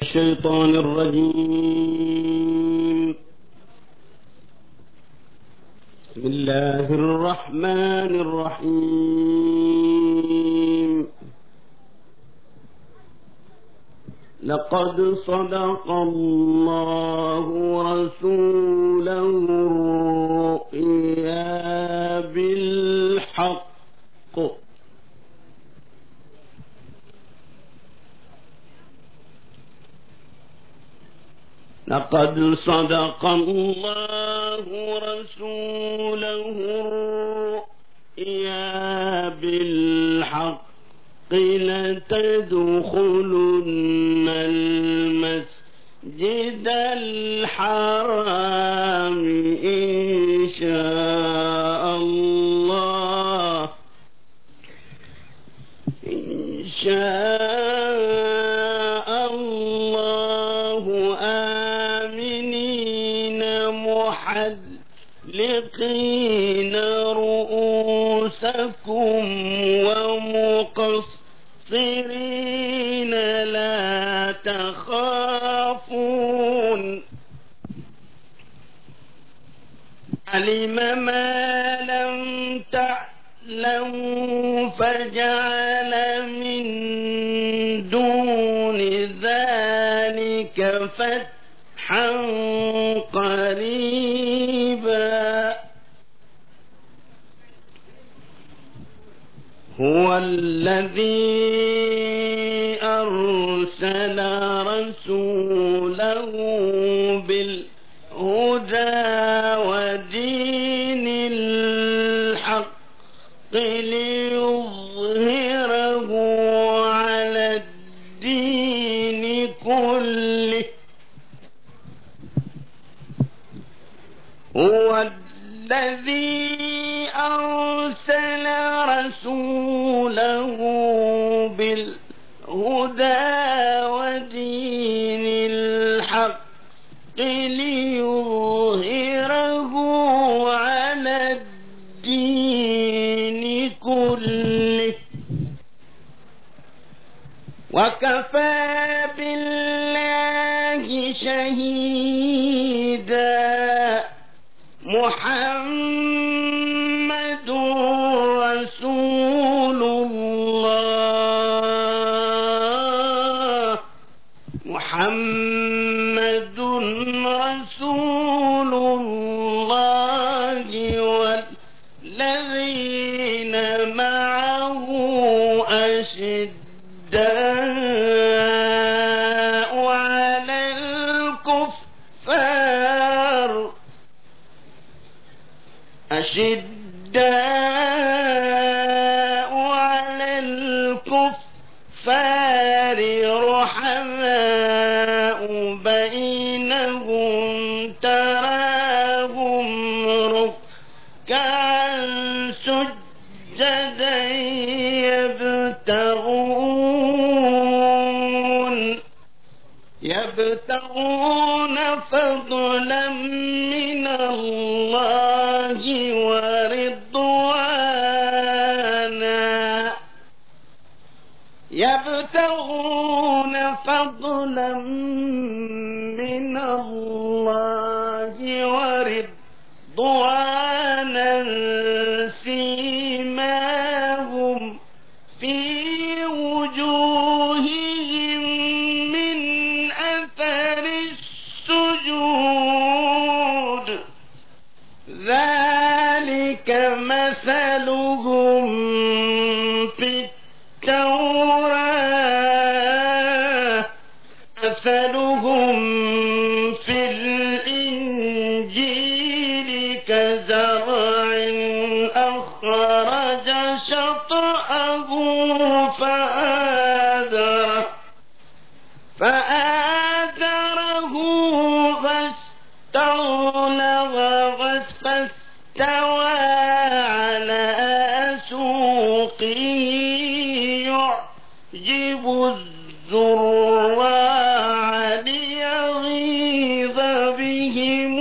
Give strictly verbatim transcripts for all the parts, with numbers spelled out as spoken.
الشيطان الرجيم. بسم الله الرحمن الرحيم. لقد صدق الله رسوله الرؤيا بالحق لقد صدق الله رسوله الرؤيا بالحق لتدخلن المسجد الحرام إن شاء الله إن شاء الله آمنين محلقين رؤوسكم ومقصرين لا تخافون علم ما لم تعلموا فجعل من دون ذلك فتحا قريبا. هو الذي أرسل رسوله بالهدى ودين الحق ليظهره على الدين كله. هو الذي أرسل رسوله بالهدى ودين الحق ليظهره على الدين كله وكفى بالله شهيدا. محمد رسول الله محمد رسول الله والذين معه أشداء على الكفار أشداء على الكفار رحماء بينهم تراهم ركعا سجدا يبتغون يبتغون فضلا من الله ورضوانا يبتغون فضلا من الله ورضوانا سيماهم في وجوههم من أثر السجود ذلك مثلهم في التوراة مثلهم في الإنجيل كزرع أخرج شطأه فآذره فآذره فاستغلظ فاستوى على سوقه يعجب الزراع ليغيظ بهم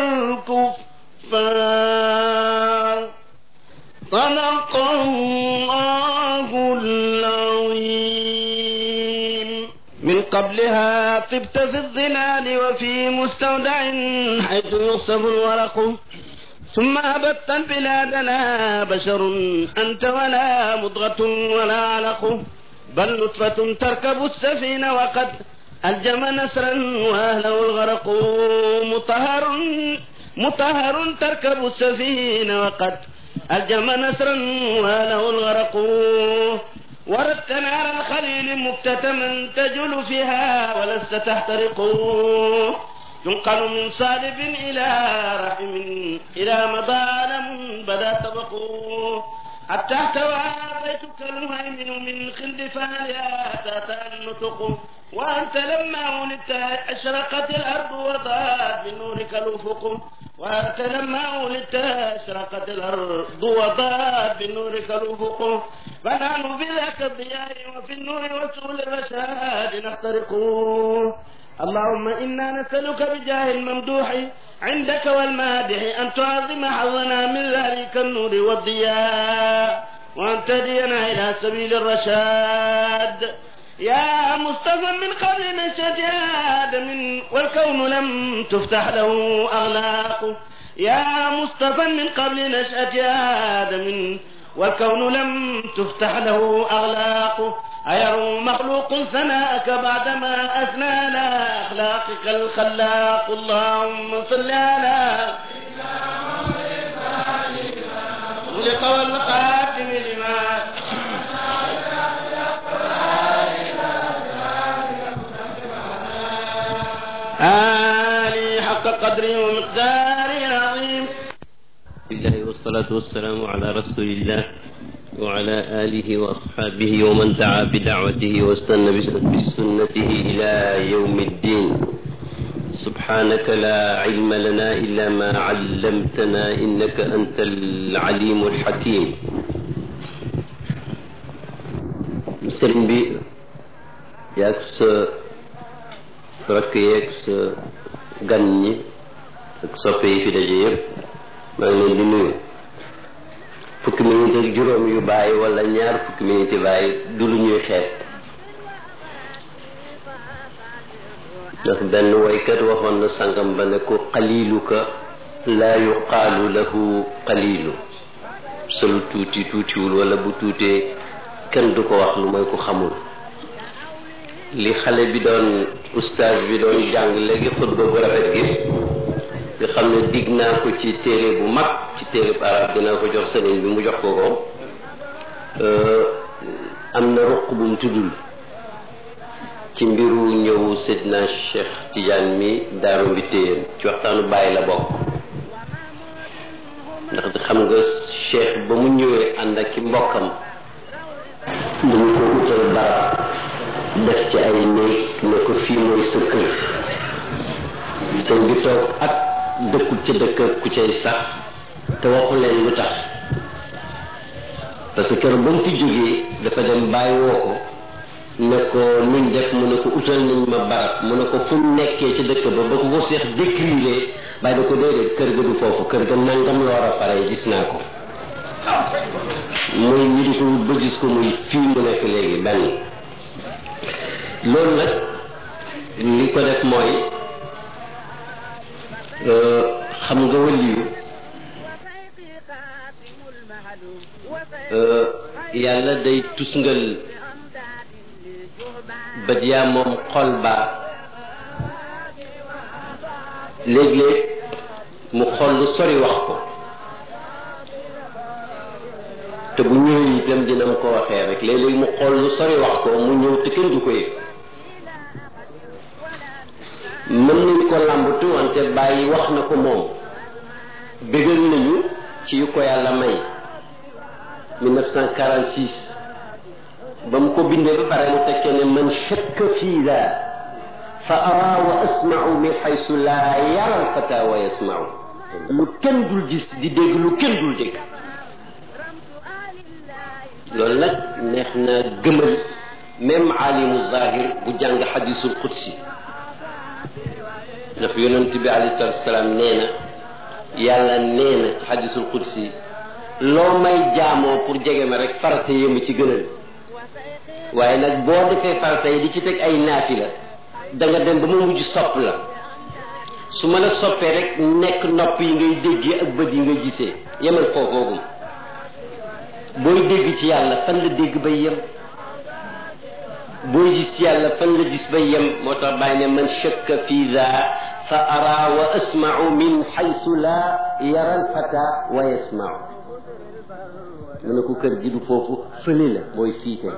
الكفار. صدق الله العظيم. من قبل بفضلها طبت في الظلال وفي مستودع حيث يخصب الورق ثم هبطت البلاد لا بشر أنت ولا مضغة ولا علق بل نطفة تركب السفينة وقد ألجم نسرا وأهله الغرق مطهر مطهر تركب السفينة وقد ألجم نسرا وأهله الغرق وردت نار الخليل مكتتما تجل فيها ولست تحترق تنقل من صالب إلى رحم إلى مظالم بدا طبق حتى احتوى بيتك المهيمن من خندفانها تاتا النطق وأنت لما ولدت أشرقت الأرض وضاءت بنورك الأفق وأنت لما ولدت أشرقت الأرض وضاءت بنورك الأفق فنحن في ذاك الضياء وفي النور وسؤل الرشاد نخترق اللهم إنا نسألك بجاه الممدوح عندك والمادح أن تعظم حظنا من ذلك النور والضياء وأن تهدينا إلى سبيل الرشاد يا مصطفى من قبل نشأة آدم والكون لم تفتح له أغلاق يا مصطفى من قبل نشأة آدم والكون لم تفتح له أغلاق أيروا مخلوق ثناءك بعدما أثنى على أخلاقك الخلاق اللهم صل على خلق والخاتم لما آلي حق قدري ومقداري العظيم الله والصلاة والسلام على رسول الله وعلى آله وأصحابه ومن دعا بدعوته واستنى بسنته إلى يوم الدين سبحانك لا علم لنا إلا ما علمتنا إنك أنت العليم الحكيم sëriñ bi yaag sa rakk yeeg sa gan ñi ak soppe yi fi daje yëpp maa ngi leen di nuyu fukki minute ak juróom yu bàyyi wala ñaar fukki minute bàyyi du lu ñuy xeet ndax benn woykat waxoon na sangam ba ne ko qaliluka laa yuqaalu lahu qalilu sa lu tuuti tuutiwul wala bu tuutee kenn du ko wax lu mooy ko xamul li xale bi doon ustaas bi doon jàng léegi xutba bu rafet gi nga xam ne digg naa ko ci téere bu mag ci téere bu arab dinaa ko jox sëriñ bi mu jox ko ko am na ruq bu mu tuddul ci mbiru ñëw Seydina Cheikh Tidiane mi daaru mbi téyeen ci waxtaanu bàyyi la bokk ndax xam nga Cheikh ba mu ñëwee ànd ak ki mbokkam dañu ko utal barab def ci ay néeg ne ko fii mooy sa kër sëñ bi toog ak dëkkut ca dëkk ku cay sax te waxu leen lu tax parce que keroog ba mu fi jógee dafa dem bàyyi woo ko ne ko nuñ def mu ne ko utal nañ ma barab mu ne ko fu mu nekkee ci dëkk ba ba ko ko seex décrire bàyyi da ko déedéet kër ga du foofu kër ga nangam la war a faree gis naa ko muy ñu di ko wut ba gis ko muy fii mu nekk léegi benn loolu nag li ko def mooy xam nga waliyu yàlla day tusngal bët yaa moom xol baa léeg-léeg mu xol lu sori wax ko te bu ñëwee itam dina mu ko waxee rek léeg-léeg mu xool lu sori wax ko mu ñëw te kenn du ko yëg mën nañ ko làmbatu wante bàyyi wax na ko moom bégal nañu ci yu ko yàlla may mille neuf cent quarante-six ba mu ko bindee ba pare mu tekkee ne man shakka fii daa fa ara wa asma'u min haythu laa yara al-fata wa yasma'u lu kenn dul gis di dégg lu kenn dul dégg loolu nag neex na gëmal même alimu zahir bu jàng xadisul qudsi ndax yonent bi alayhi salatu wasalaam nee na yàlla nee na ci xadisul qudsi loo may jaamoo pour jege ma rek farata yéemu ci gënal waaye nag boo defee farata yi di ci teg ay naafila da nga dem ba ma mujj sopp la su ma la soppee rek nekk nopp yi ngay déggee ak bët yi ngay gisee yemal foofoogum booy dégg ci yàlla fan la dégg bay yem booy gis ci yàlla fan la gis bay yem moo tax bàyyi ne man shakka fi daa fa ara wa asmau min xaysu la yara alfata wa yasmau mu ne ko kër gi du foofu fële la mooy fiite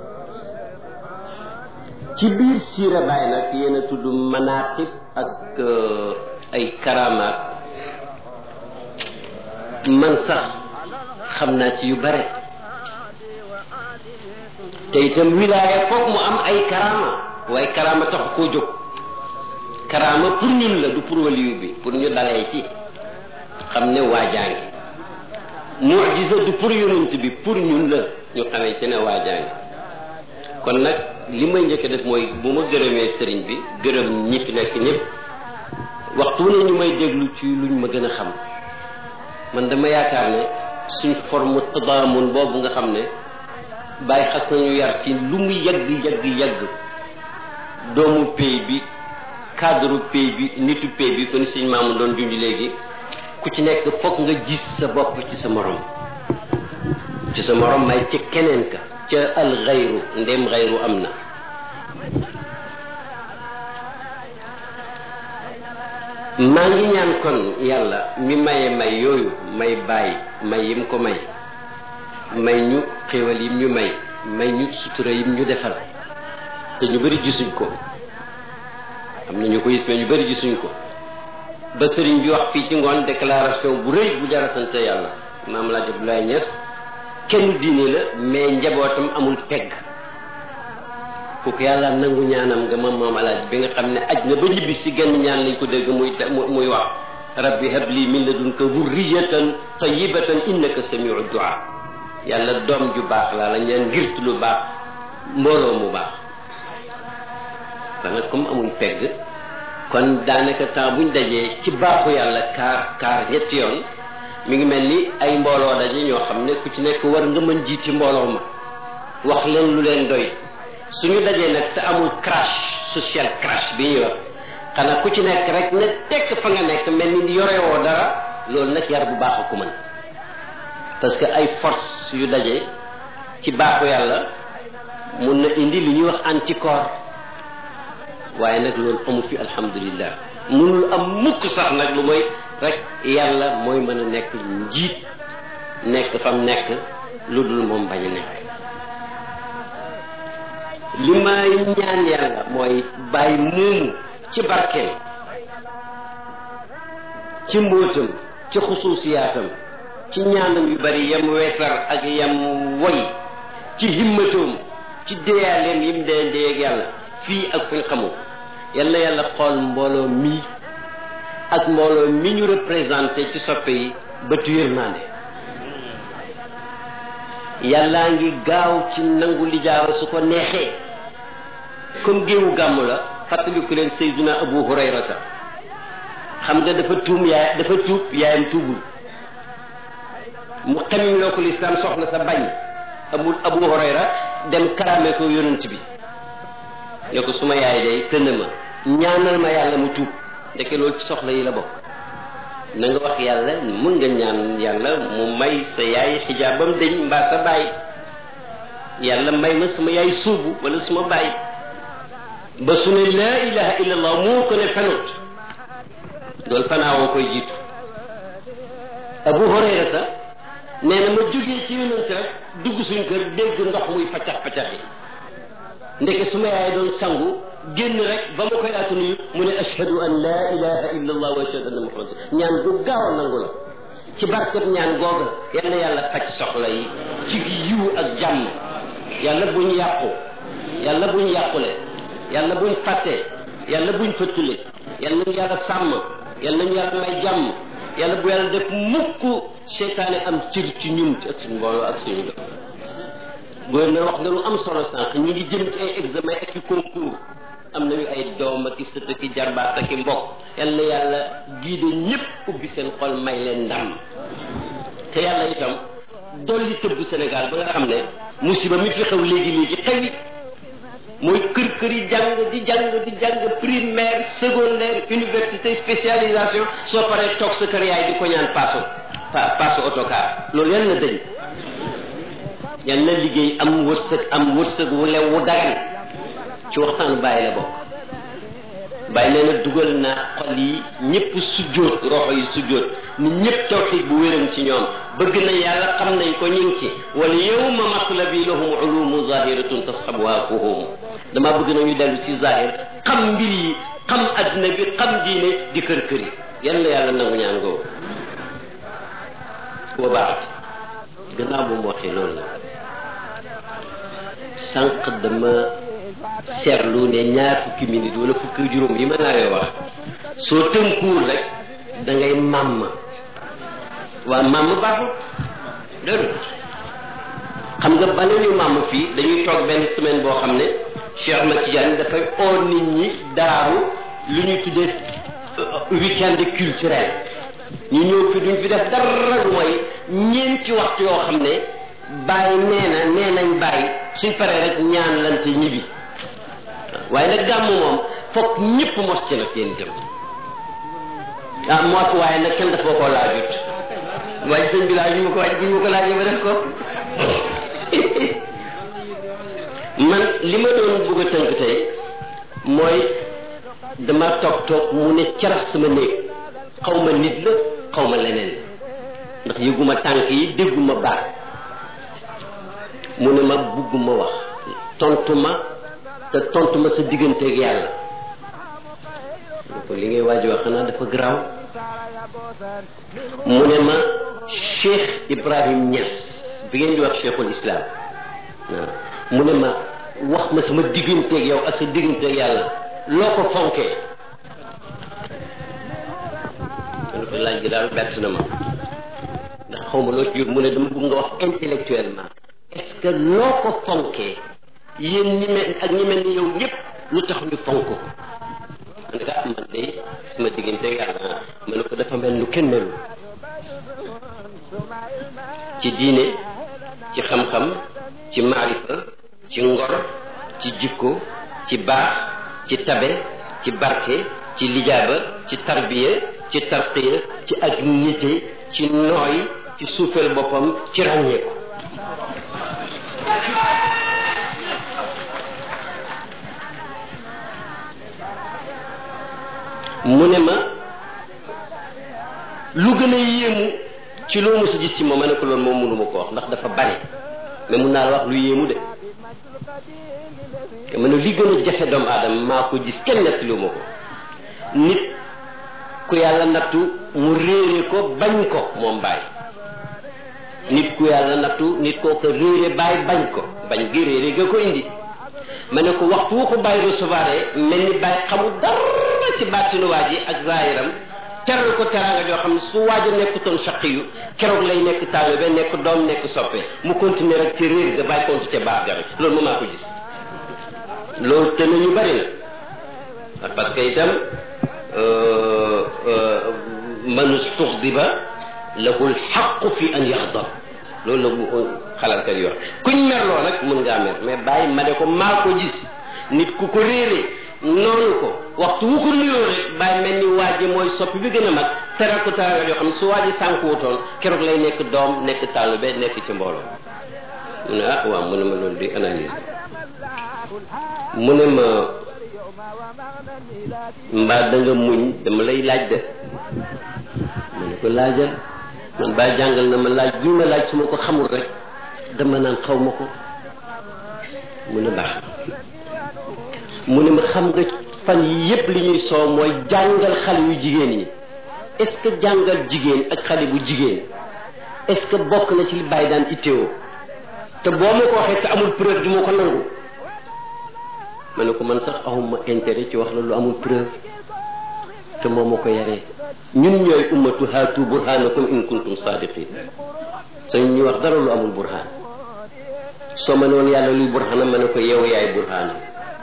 ci biir siira Baay nag yéen a tudd manaqib ak ay karamaat man sax xam naa ci yu bare te itam wilaaya foog mu am ay karama waaye karama tax koo jóg karama pour ñun la du pour waliyu bi pour ñu dalee ci xam ne waajaangi mu'jiza du pour yonent bi pour ñun la ñu xamee ci ne waajaangi kon nag li may njëkk def mooy bu ma gërëmee sëriñ bi gërëm ñi fi nekk ñëpp waxtu ne ñu may déglu ci luñ ma gën a xam man dama yaakaar ne suñ forme tadaamun boobu nga xam ne bàyyi xas nañu yar ci lu mu yàgg yàgg yàgg doomu pay bi cadre pay bi nitu pay bi kon sëñ maamu doon junj léegi ku ci nekk foog nga gis sa bopp ci sa morom ci sa morom may ca keneen ka ca al xayru ndem xayru am na maa ngi ñaan kon yàlla mi maye may yooyu may bàyyi may yim ko may may ñu xéwal yim ñu may may ñu sutura yim ñu defal te ñu bëri gisuñ ko am na ñu ko gis mais ñu bëri gisuñ ko ba sëriñ bi wax fii ci ngoon déclaration bu rëy bu jara sant yàlla maam Laaj Abdoulaye Niass kenn diine la mais njabootam amul pegg kooku yàlla nangu ñaanam nga moom maam alaaj bi nga xam ne aj na ba ñibbi si genn ñaan lañ ko dégg muy muy wax rabbi habli min ladunka dhurriyatan tayyibatan innaka samiu du'a yàlla doom ju baax laa la ñaan ngir lu baax mbooloo mu baax kon nag comme amuñ pegg kon daanaka temps buñ dajee ci baaxu yàlla kaar kaar ñetti yoon mi ngi mel ni ay mbooloo daje ñoo xam ne ku ci nekk war nga mën jiiti mbooloo ma wax leen lu leen doy suñu dajee nag te amul crash social crash bi ñu wax xanaa ku ci nekk rek ne tekk fa nga nekk mel ni yorewoo dara loolu nag yar bu baax a ko mën parce que ay force yu daje ci baaxu yàlla mun na indi li ñuy wax anticorps waaye nag loolu amu fi alhamdulillah munul am mukk sax nag lu mooy rek yàlla mooy mën a nekk njiit nekk fam nekk lu dul moom bañ a nekk li may ñaan yàlla mooy bàyyi moomu ci barkeem ci mbóotam ci xusuusiyaatam ci ñaanam yu bari yam weesar ak yam woy ci himmatoom ci déyaaleem yim dee déyeeg yàlla fii ak fuñ xamul yal na yàlla xool mbooloo mii ak mbooloo mi ñu représenté ci soppe yi bëtu yërmande yàllaa ngi gaaw ci nangu lijaaba su ko neexee comme géewu gàmmu la fàttaliku leen Seydina Abu Hurayrata xam nga dafa tuum yaay dafa tuub yaayam tuubul mu xamim loo ko lislaam soxna sa bañ amul Abu Hurayra dem karaame ko yonent bi ne ko suma yaay day tënd ma ñaanal ma yàlla mu tuub ndeke loolu ci soxla yi la bokk na nga wax yàlla mun nga ñaan yàlla mu may sa yaay xijaabam dañ mbaa sa baay yàlla may ma sama yaay suubu wala suma baay ba su ne laa ilaha illa allah moo ko ne fenut loolu fanaawoo koy jiitu Abu Hurayrata nee na ma jógee ci yonent rek dugg suñ kër dégg ndox muy paccax paccax yi ndeke suma yaay doon sangu génn rek ba ma koy laata nuyu mu ne ashhadu an laa ilaha illa allah wa ashhadu anna muhammad ñaan gu gaaw a nangu la ci barkeb ñaan googa yal na yàlla faj soxla yi ci yiw ak jàmm yàlla buñ yàqu yàlla buñ yàqule yàlla buñ fàtte yàlla buñ fëttule yàlla nañu yàlla sàmm yàlla nañu yàlla may jàmm yàlla bu yàlla def mukk seytaane am cër ci ñun ak suñu mbooloo ak suñu doom gouverneur wax nga lu am solo sànq ñu ngi jëm ci ay examen ak i concours am nañu ay doom ak i sët ak i jarbaat ak i mbokk yal na yàlla giide ñëpp ubbi seen xol may leen ndam te yàlla itam dolli tëbb Sénégal ba nga xam ne musiba mi fi xew léegi léegi xewi mooy kër kër yi jàng di jàng di jàng primaire secondaire université spécialisation soo paree toog sa kër yaay di ko ñaan paaso paaso autocar loolu yan na dëñ yan na liggéey am wërsëg am wërsëg wu lew wu dagan ci waxtaanu bàyyi la bokk bàyyi nee na dugal na xol yi ñëpp sujjóot roxo yi sujjóot ni ñëpp tawxiid bu wéram ci ñoom bëgg na yàlla xam nañ ko ñu ngi ci wal yawma matlabi lahum ulumu zahiratun tasxabuha fuhum damaa bëgg na ñu dellu ci zahir xam mbir yi xam adduna bi xam diine di kër kër yi yan la yàlla nangu ñaan googu wa baaxat gannaaw bu mu waxee loolu la sànq dama seetlu ne ñaar fukki minute wala fukki juróom yi ma naawee wax soo tënkuwul rek da ngay màmm waa màmm baaxul dégg xam nga bala ñu màmm fii dañuy toog benn semaine boo xam ne Cheikh Ahmed Tidiane dafay oo nit ñi daaru lu ñuy tuddee week-end culturel ñu ñëw fi duñ fi def dara lu mooy ñeenti waxtu yoo xam ne bàyyi nee na nee nañ bàyyi suñ paree rek ñaan lante ñibbi waaye nag gàmmu moom foog ñëpp mos ci nag yéen itam ah moo waaye nag kenn dafa koo laajut waaye sëñ bi laaj ñu ma ko waaj bu ñu ma ko laajee ba def ko man li ma doon bëgg a tënk tey mooy dama toog toog mu ne carax sama néeg xaw ma nit la xaw ma leneen ndax yëguma tànk yi dégguma baat mu ne ma bugguma wax tontu ma te tontu ma sa digganteeg yàlla ko li ngay waaj wax xanaa dafa garaaw mu ne ma Cheikh Ibrahim Niass bi ngeen di wax Cheikhul Islam waaw mu ne ma wax ma sama digganteeg yow ak sa digganteeg yàlla loo ko fonkee kon ko laaj gi daal bett na ma ndax xaw ma loo ci jur mu ne dama bëgg nga wax intellectuellement est-ce que loo ko fonkee yéen ñi mel ak ñi mel ni yow ñëpp lu tax ñu fonk ko man nga am man de sama diggante yàlla ma ne ko dafa mel lu kenn melul ci diine ci xam-xam ci maarifa ci ngor ci jikko ci baax ci tabe ci barke ci lijaaba ci tarbiya ci tarqiya ci ak nite ci nooy ci suufeel boppam ci ràññeeku mu ne ma lu gën a yéemu ci loo mos a gis ci moom ma ne ko loolu moom mënuma ko wax ndax dafa bari mais mun naa la wax lu yéemu de ma ne li gën a jafe doomu aadama maa ko gis kenn nettaliwu ma ko nit ku yàlla nattu mu réere ko bañ ko moom bàyyi nit ku yàlla nattu nit koo ko réere bàyyi bañ ko bañ gi réere ga ko indi ma ne ko waxtu wu ko bàyyi recevoir mel ni bàyyi xamul dara ci baatinu waa ji ak zahiram teral ko teraanga joo xam ne su waaja nekkutoon shaqiyu keroog lay nekk taalibe nekk doom nekk soppe mu continuer rek ci réer ga bàyyi kontu ca baax ga rek loolu moom maa ko gis loolu te nañu bari na parce que itam man stuxdiba lahu lxaqu fi an yaxdab loolu la bu xalaatkat yi wax kuñ merloo nag mun ngaa mer mais bàyyi ma ne ko maa ko gis nit ku ko réeree noonu ko waxtu wu ko nuyoo rek bàyyi mel ni waaji mooy soppi bi gën a mag teral ko teraanga yoo xam ne su waaji sànku wutoon keroog lay nekk doom nekk taalibe nekk ci mbooloo mu ne ah waaw mu ne ma loolu di analyse mu ne ma mbaa da nga muñ dama lay laaj de mu ne ko laajal man baa jàngal na ma laaj bi ma laaj su ma ko xamul rek dama naan xaw ma ko mu ne baax mu ne ma xam nga fan yi yépp li ñuy soow mooy jàngal xale yu jigéen yi est-ce que jàngal jigéen ak xale bu jigéen est-ce que bokk na ci li bàyyi daan itteewoo te boo ma ko waxee te amul preuve du ma ko nangu ma ne ko man sax awuma intérêt ci wax la lu amul preuve te moo ma ko yaree ñun ñooy ummatu haatu burhanakum in kuntum sadiqin sañ ñu wax dara lu amul burhan soo ma ne woon yàlla luy burhanam ma ne ko yow yaay burhanam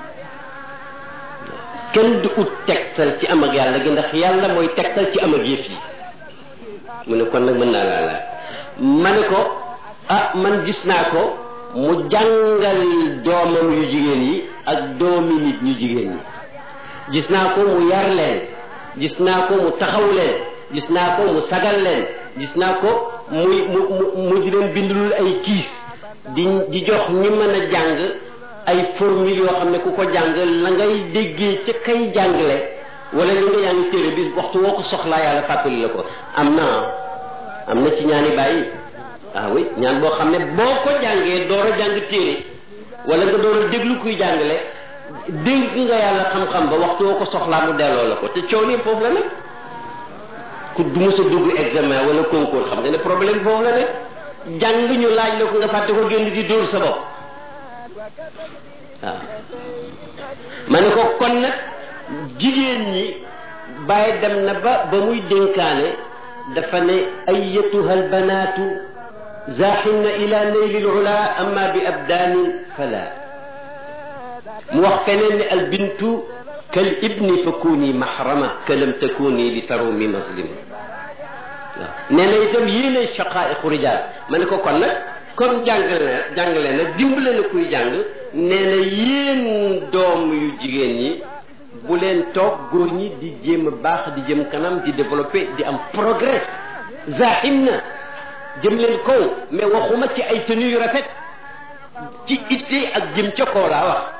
kenn du ut tegtal ci am ak yàlla gi ndax yàlla mooy tegtal ci am ak yëf yi mu ne kon nag mën naa laa laaj ma ne ko ah man gis naa ko mu jàngal doomam yu jigéen yi ak doomi nit ñu jigéen ñi gis naa ko mu yar leen gis naa ko mu taxaw leen gis naa ko mu sagal leen gis naa ko muy mu mu mu di leen bindulul ay kiis di di jox ñi mën a jàng ay formule yoo xam ne ku ko jàng la ngay déggee ca kay jàngale wala li nga jàng téere bi waxtu woo ko soxlaa yàlla fàttali la ko am na am na ci ñaani bàyyi ah oui ñaan boo xam ne boo ko jàngee door a jàng téere wala nga door a déglu kuy jàngale dégg nga yàlla xam-xam ba waxtu woo ko soxlaa mu delloo la ko te coow nii foofu la nekk ku du mës a dugg examen wala concours xam nga ne problème foofu la nekk jàng ñu laaj la ko nga fàtte ko génn di dóor sa bopp waaw ma ne ko kon nag jigéen ñi bàyyi dem na ba ba muy dénkaane dafa ne ayyatuha albanaatu zaaxinna ila naylil ula amma bi abdaanin fala mu wax feneen ne albintu kal ibni fa kuuni mahrama ka lam takuni li tarumi maslima waaw nee na itam yéene shaqaa'iqu rijaal ma ne ko kon nag comme jàngale jàngale na dimbale na kuy jàng nee na yéen doom yu jigéen ñi bu leen toog góor ñi di jéem a baax di jëm kanam di développer di am progrès zaaxim na jëm leen kaw mais waxuma ci ay tenues yu rafet ci itte ak jëm ca kaw laa wax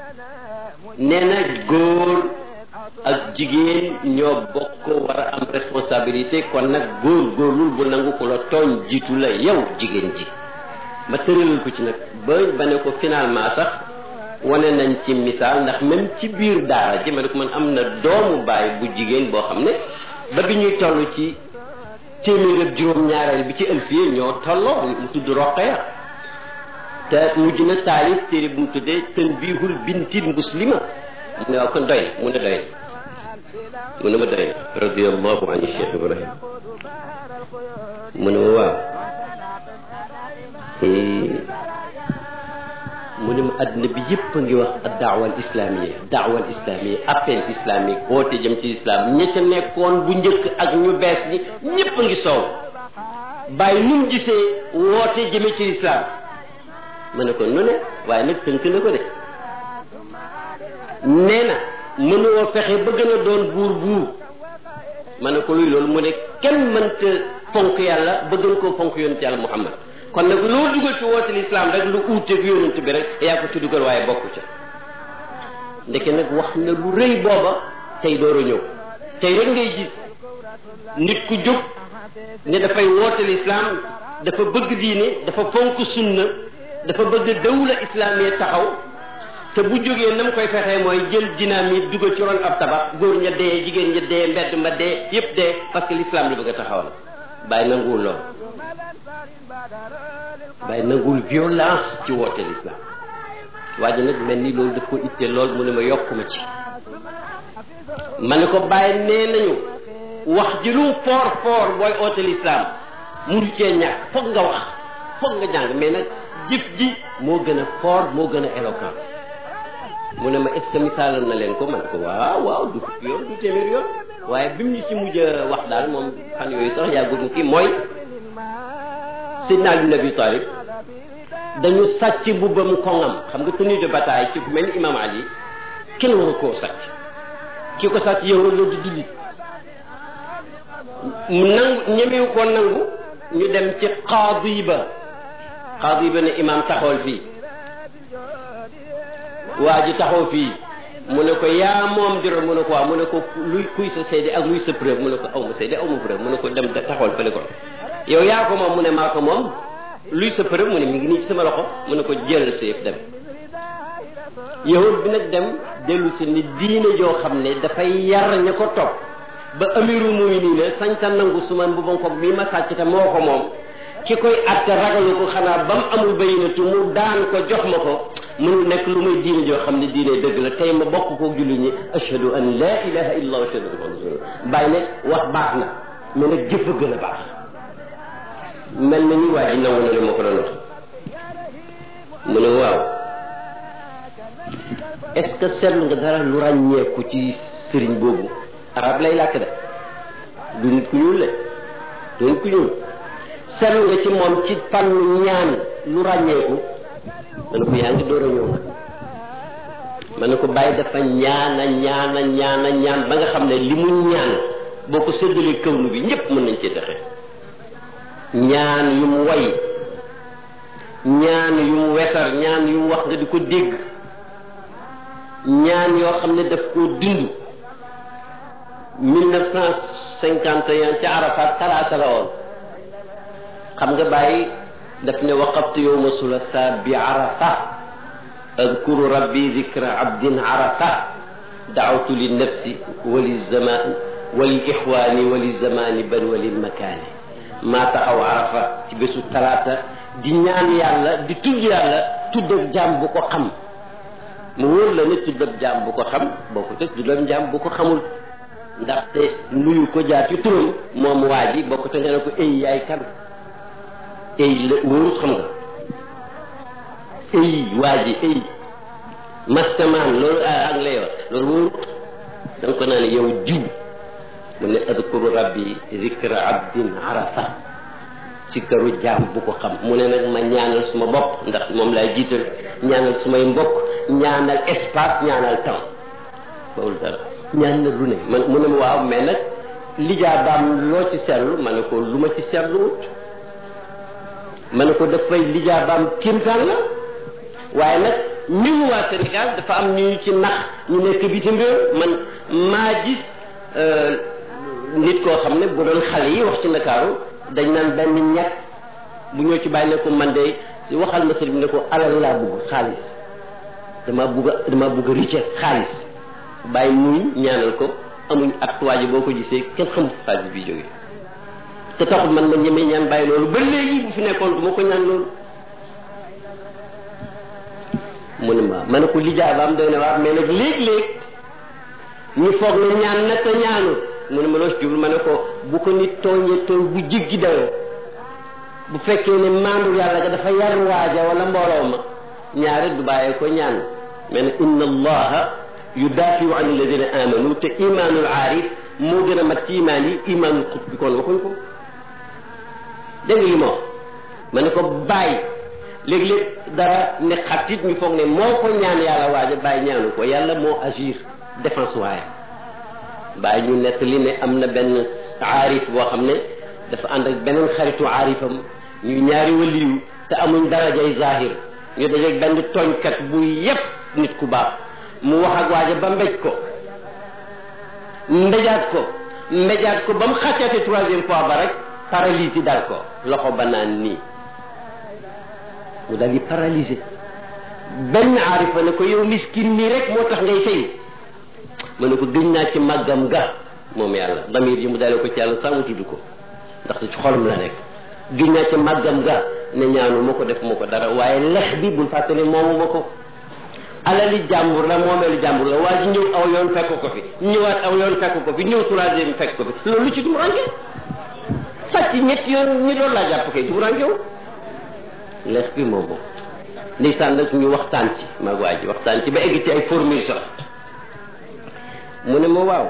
nee na góor ak jigéen ñoo bokk war a am responsabilité kon nag góor góorlul bu nangu ko la tooñ jiitu la yow jigéen ji ma tëralal ko ci nag ba ba ne ko finalement sax wane nañ ci misaal ndax même ci biir daara ji ma ne ko man am na doomu baay bu jigéen boo xam ne ba bi ñuy toll ci téeméer ak juróom ñaareel bi ci ëlfiye ñoo tolloo mu tudd Roqaya te mujj na taalif téere bu mu tuddee tanbihul bintil muslima mu ne waaw kon doy na mu ne doy na mu ne ma doy na radiyallahu an Cheikh Ibrahim mu ne ma waaw mu ne ma adduna bi yëpp a ngi wax daawa al islamiyya daawa al islamiyya appel islamique woote jëm ci islam ña ca nekkoon bu njëkk ak ñu bees ñi ñëpp a ngi soow bàyyi nu mu gisee woote jëme ci islam ma ne ko nu ne waaye nag tënk na ko de nee na mënuwoo fexe ba gën a doon buur buur ma ne ko luy loolu mu ne kenn mënta fonk yàlla ba gën koo fonk yonent yàlla Muhammad kon nag loo dugal ci woote l'islam rek lu uuteeg yonent bi rek yaa ko ci dugal waaye bokku ca ndeke nag wax na lu rëy booba tey door a ñëw tey rek ngay gis nit ku jóg ne dafay woote l'islam dafa bëgg diine dafa fonk sunna dafa bëgg dawla islamiyya taxaw te bu jógee nam koy fexee mooy jël dynamite dugal ci ron ab tabax góor ña dee jigéen ña dee mbedd ma dee yépp dee parce que l'islam li bëgg a taxawal bàyyi nanguwul lool bàyyi nanguwul violence ci woote l'islam waa ji nag mel ni loolu daf ko ittee lool mu ne ma yokk ma ci ma ne ko bàyyi nee nañu wax ji lu foor foor booy oote l'islam munu cee ñàkk foog nga wax foog nga jàng mais nag jëf ji moo gën a fort moo gën a éloquent mu ne ma est-ce que misaalal na leen ko man ko waaw waaw du fukki yoon du téeméer yoon waaye bi mu ñu ci mujj a wax daal moom fan yooyu sax yàggul mu kii mooy Seydina Ali ibn Abi Talib dañu sàcc mbubbam koŋam xam nga tenue de bataille ci ku mel ni Imam Ali kenn waru koo sàcc ki ko sàcc yow la di jullit mu nangu ñemewu koo nangu ñu dem ci qaadi ba qaadi ba ne imam taxawal fii waa ji taxaw fii mu ne ko yaa moom diro mu ne ko waaw mu ne ko luy kuy sa seede ak luy sa preuve mu ne ko aw ma seede aw ma preuve mu ne ko dem taxawal fële ko yow yaa ko moom mu ne maa ko moom luy sa preuve mu ne mi ngi nii ci sama loxo mu ne ko jëlal sa yëf dem yahud bi nag dem dellu si ni diine joo xam ne dafay yar ña ko topp ba amiru mu'minin ne sañta nangu suma mbubam ko bii ma sàcc te moo ko moom ki koy atte ragalu ko xanaa ba mu amul bayyinatu mu daan ko jox ma ko mënul nekk lu may diine joo xam ne diine dëgg la tey ma bokk ko jullit ñi ashhadu an la ilaha illa wa ashhadu anna rasulullah bàyyi ne wax baax na mais nag jëf a gën a baax mel na ni waaye nangu na li ma ko doon wax mu ne waaw est-ce que seetlu nga dara lu ràññeeku ci sëriñ boobu arab lay làkk de du nit ku ñuul le du nit ku ñuul seetlu nga ci moom ci fànn ñaan lu ràññeeku ma ne ko yaa ngi door a ñëw ma ne ko bàyyi dafa ñaana ñaana ñaana ñaan ba nga xam ne li mu ñaan boo ko séddalee kawnu bi ñëpp mën nañ cee dexe ñaan yu mu way ñaan yu mu wesar ñaan yu mu wax nga di ko dégg ñaan yoo xam ne daf koo dund mille neuf cent cinquante et un ci Arafat talaata la woon xam nga bàyyi daf ne waqaftu yowma sulasa bi Arafa adkuru rabbi dikra abdin Arafa daawtu li nafsi wali zaman wali ixwaani wali zamani bal wali makaani maa taxaw Arafa ci bésu talaata di ñaan yàlla di tudd yàlla tuddab jaam bu ko xam mu wóor la ne tuddab jaam bu ko xam boo ko te tuddab jaam bu ko xamul ndaxte nuyu ko jaar ci turam moom waa ji boo ko te nga ne ko ay yaay kan ay la wóorut xam nga ay waa ji ay mastamaan loolu anglais wax loolu wóorut da nga ko naan yow diw mu ne adkuru rabbi zikra abdin arafa ci këru jaam bu ko xam mu ne nag ma ñaanal suma bopp ndax moom laay jiital ñaanal sumay mbokk ñaanal espace ñaanal temps bawul dara ñaan na lu ne man mu ne ma waaw mais nag lijaabaam loo ci seetlu ma ne ko lu ma ci seetlu wut ma ne ko dafay lijaabaam kéemtaan la waaye nag ñun waa Sénégal dafa am ñu ci nax ñu nekk bitim réew man maa gis nit koo xam ne bu doon xale yi wax ci Ndakaaru dañ naan benn ñett bu ñëw ci bàyyi ne ko man de si waxal ma sëriñ ne ko alal laa bugg xaalis dama bugg a dama bugg a richesse xaalis bàyyi muy ñaanal ko amuñ ak waaji boo ko gisee kenn xamul xaalis bi jógee te taxul man ma ñemee ñaan bàyyi loolu ba léegi bu fi nekkoon du ma ko ñaan loolu mu ne ma ma ne ko lijaabaam doy na waar mais nag léeg-léeg ñu foog ne ñaan na te ñaanul mu ne ma loo si jublu ma ne ko bu ko nit tooñee tooñ bu jéggi dayoo bu fekkee ne maandu yàlla ga dafa yar waaja wala mbooloo ma ñaari du bàyyee ko ñaan mais nag inna allaha yudaafiu an alladina amanu te imaanul aarif moo gën a mat ci imaan yi imaanul xut bi kon waxuñ ko dégg nga li ma wax ma ne ko bàyyi léeg-léeg dara ne xatit ñu foog ne moo ko ñaan yàlla waaja bàyyi ñaanu ko yàlla moo agir défense waaye bàyyi ñu nett li ne am na benn aarif boo xam ne dafa ànd ak beneen xaritu aarifam ñu ñaari waliyu te amuñ darajay zahir ñu dajeeg benn tooñkat bu yépp nit ku baax mu wax ak waaja ba mbéj ko mbéjaat ko mbéjaat ko ba mu xàccaate troisième fois ba rek paralysie dal ko loxo ba naan nii mu dal di paralysé benn aarifa ne ko yow miskin nii rek moo tax ngay fay ma ne ko gëñ naa ci màggam ga moom yàlla damir yi mu dalee ko ci yàlla saa mu tudd ko ndaxte ci xolam la nekk gëñ naa ci màggam ga ne ñaanu ma ko def ma ko dara waaye lex bi bul fàtte ne moomu ma ko alali jàmbur la moomeelu jàmbur la waa ji ñëw aw yoon fekk ko fi ñëwaat aw yoon fekk ko fi ñëw troisième fekk ko fi loolu lu ci dumuranke sàcc ñetti yoon ñi doon laa jàpp kay dumuranke wu lex bi moom moom ndeysaan nag ñu waxtaan ci maag waa ji waxtaan ci ba egg ci ay formule sax mu ne ma waaw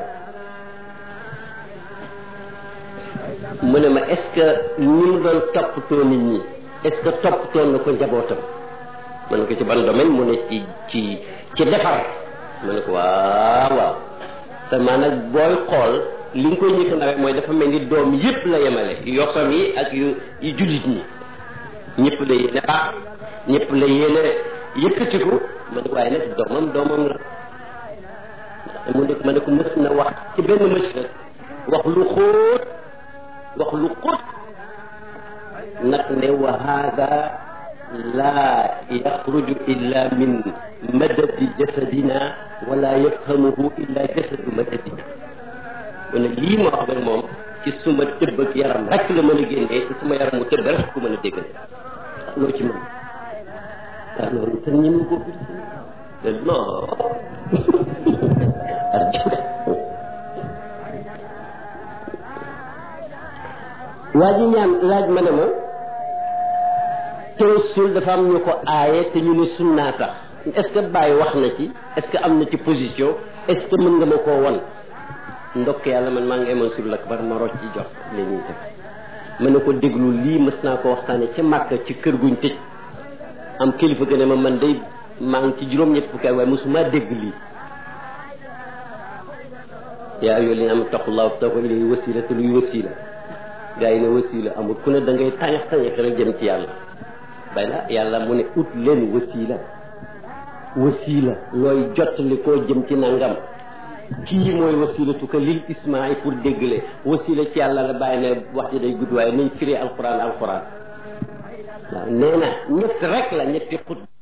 mu ne ma est-ce que ni mu doon toppatoo nit ñi est-ce que toppatoo na ko njabootam ma ne ko ci ban domaine mu ne ci ci ci defar ma ne ko waaw waaw te maanaam booy xool li nga koy njëkk nawet mooy dafa mel ni doom yëpp la yemale yosam yi ak yu yu jullit ñi ñëpp la yéene baax ñëpp la yéene yëkkatiku ma ne ko waaye nag doomam doomam la mu ne ma ne ko mës na wax ci benn mës rek wax lu xóot wax lu xóot nag ne wa hada laa yaxruju illa min madadi jasadina wala yafhamuhu illa jasadu madadina mu ne lii ma wax nag moom ci suma tëbb ak yaram rek la mën a génnee te suma yaram mu tëbb rek ku mën a déggal loo ci mën ah loolu te ñun ko non waa ji ñaan laaj ma ne ma tawassul dafa am ñu ko aaye te ñu ne sunnaa tax est-ce que Baye wax na ci est-ce que am na ci position est-ce que mën nga ma koo wan ndokk yàlla man maa ngi amoon sur lakbar ma rocc ci jox li ñuy def ma ne ko déglu lii mës naa ko waxtaane ca Màkka ci kër guñ tëj am kilifa gën a ma man day maa ngi ci juróom-ñett fukki waaye mosuma dégg lii yaa ayyuha llaziina aamanu ittaqullaaha wabtaghuu ilayhi wasiilata luy wasiila gaa yi ne wasiila amul ku ne da ngay tañax tañax rek jëm ci yàlla bay na yàlla mu ne ut leen wasiila wasiila looy jottali koo jëm ci nangam kii mooy wasilatuka lil ismaai pour déggale wasila ci yàlla la bàyyi ne wax ji day gudd waaye nañ firee alquran alquran waaw nee na ñett rek la ñetti xut